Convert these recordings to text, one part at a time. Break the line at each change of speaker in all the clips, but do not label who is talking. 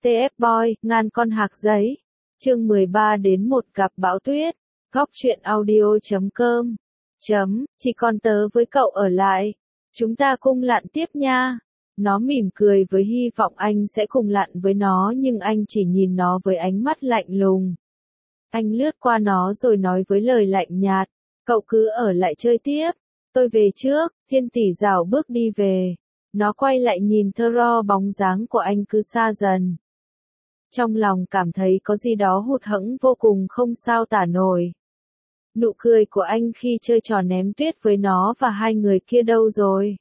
TF Boy, ngàn con hạc giấy. Chương 13 đến một gặp bão tuyết. Góc truyện audio.com. Chỉ còn tớ với cậu ở lại. Chúng ta cùng lặn tiếp nha. Nó mỉm cười với hy vọng anh sẽ cùng lặn với nó, nhưng anh chỉ nhìn nó với ánh mắt lạnh lùng. Anh lướt qua nó rồi nói với lời lạnh nhạt, cậu cứ ở lại chơi tiếp. Tôi về trước. Thiên tỷ rảo bước đi về. Nó quay lại nhìn Thero, bóng dáng của anh cứ xa dần. Trong lòng cảm thấy có gì đó hụt hẫng vô cùng, không sao tả nổi. Nụ cười của anh khi chơi trò ném tuyết với nó và hai người kia đâu rồi?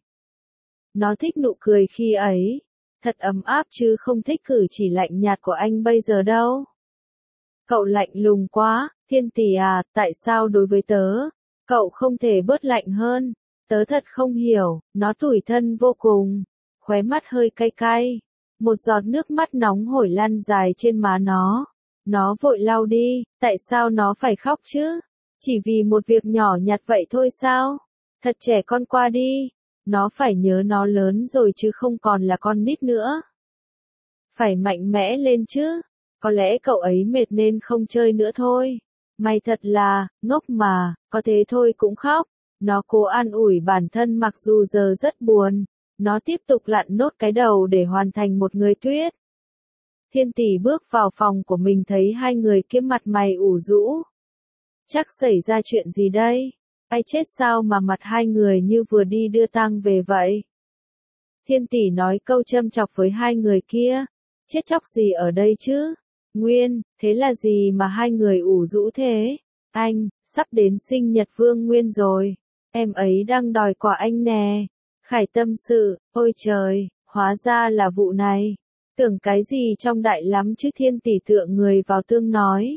Nó thích nụ cười khi ấy. Thật ấm áp chứ không thích cử chỉ lạnh nhạt của anh bây giờ đâu. Cậu lạnh lùng quá, Thiên tỷ à, tại sao đối với tớ, cậu không thể bớt lạnh hơn? Tớ thật không hiểu. Nó tủi thân vô cùng. Khóe mắt hơi cay cay. Một giọt nước mắt nóng hổi lan dài trên má nó. Nó vội lau đi. Tại sao nó phải khóc chứ? Chỉ vì một việc nhỏ nhặt vậy thôi sao? Thật trẻ con qua đi. Nó phải nhớ nó lớn rồi chứ không còn là con nít nữa. Phải mạnh mẽ lên chứ. Có lẽ cậu ấy mệt nên không chơi nữa thôi. Mày thật là ngốc mà, có thế thôi cũng khóc. Nó cố an ủi bản thân mặc dù giờ rất buồn. Nó tiếp tục lặn nốt cái đầu để hoàn thành một người tuyết. Thiên tỷ bước vào phòng của mình thấy hai người kia mặt mày ủ rũ. Chắc xảy ra chuyện gì đây? Ai chết sao mà mặt hai người như vừa đi đưa tang về vậy? Thiên tỷ nói câu châm chọc với hai người kia. Chết chóc gì ở đây chứ? Nguyên, thế là gì mà hai người ủ rũ thế? Anh, sắp đến sinh nhật Vương Nguyên rồi. Em ấy đang đòi quà anh nè. Khải tâm sự, ôi trời, hóa ra là vụ này. Tưởng cái gì trong đại lắm chứ. Thiên tỷ tựa người vào tương nói.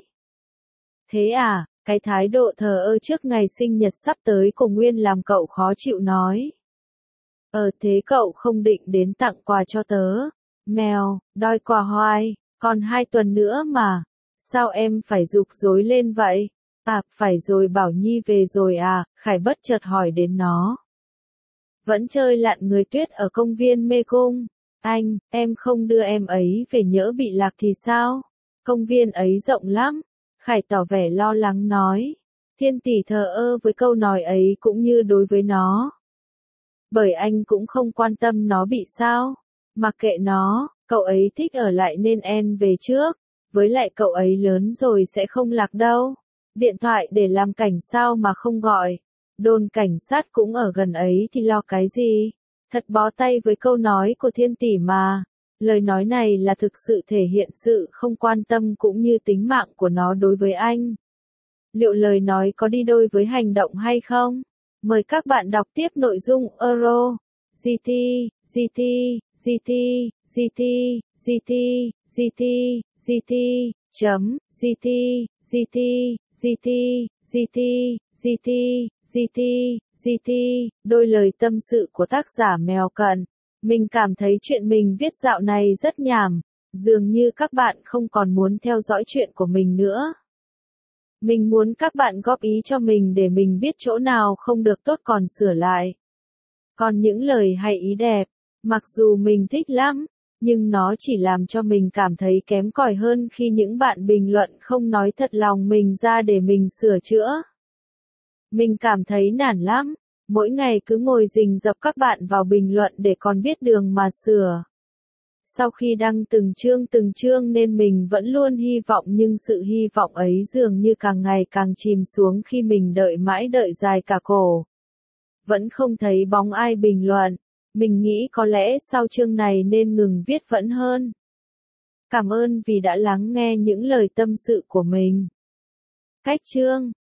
Thế à, cái thái độ thờ ơ trước ngày sinh nhật sắp tới của Nguyên làm cậu khó chịu nói. Thế cậu không định đến tặng quà cho tớ? Mèo, đòi quà hoài, còn 2 tuần nữa mà. Sao em phải giục rối lên vậy? À, phải rồi, Bảo Nhi về rồi à? Khải bất chợt hỏi đến nó. Vẫn chơi lặn người tuyết ở công viên Mê Cung. Anh, em không đưa em ấy về nhỡ bị lạc thì sao? Công viên ấy rộng lắm. Khải tỏ vẻ lo lắng nói. Thiên tỷ thờ ơ với câu nói ấy cũng như đối với nó. Bởi anh cũng không quan tâm nó bị sao. Mặc kệ nó, cậu ấy thích ở lại nên em về trước. Với lại cậu ấy lớn rồi sẽ không lạc đâu. Điện thoại để làm cảnh sao mà không gọi. Đồn cảnh sát cũng ở gần ấy thì lo cái gì. Thật bó tay với câu nói của thiên tỷ mà. Lời nói này là thực sự thể hiện sự không quan tâm cũng như tính mạng của nó đối với anh. Liệu lời nói có đi đôi với hành động hay không? Mời các bạn đọc tiếp nội dung Euro, GT, GT, GT, GT, GT, GT, GT, GT, GT, GT, GT, GT, GT, GT, đôi lời tâm sự của tác giả Mèo Cận. Mình cảm thấy chuyện mình viết dạo này rất nhảm, dường như các bạn không còn muốn theo dõi chuyện của mình nữa. Mình muốn các bạn góp ý cho mình để mình biết chỗ nào không được tốt còn sửa lại. Còn những lời hay ý đẹp, mặc dù mình thích lắm, nhưng nó chỉ làm cho mình cảm thấy kém cỏi hơn khi những bạn bình luận không nói thật lòng mình ra để mình sửa chữa. Mình cảm thấy nản lắm. Mỗi ngày cứ ngồi rình rập các bạn vào bình luận để còn biết đường mà sửa. Sau khi đăng từng chương nên mình vẫn luôn hy vọng, nhưng sự hy vọng ấy dường như càng ngày càng chìm xuống khi mình đợi mãi đợi dài cả cổ. Vẫn không thấy bóng ai bình luận. Mình nghĩ có lẽ sau chương này nên ngừng viết vẫn hơn. Cảm ơn vì đã lắng nghe những lời tâm sự của mình. Cách chương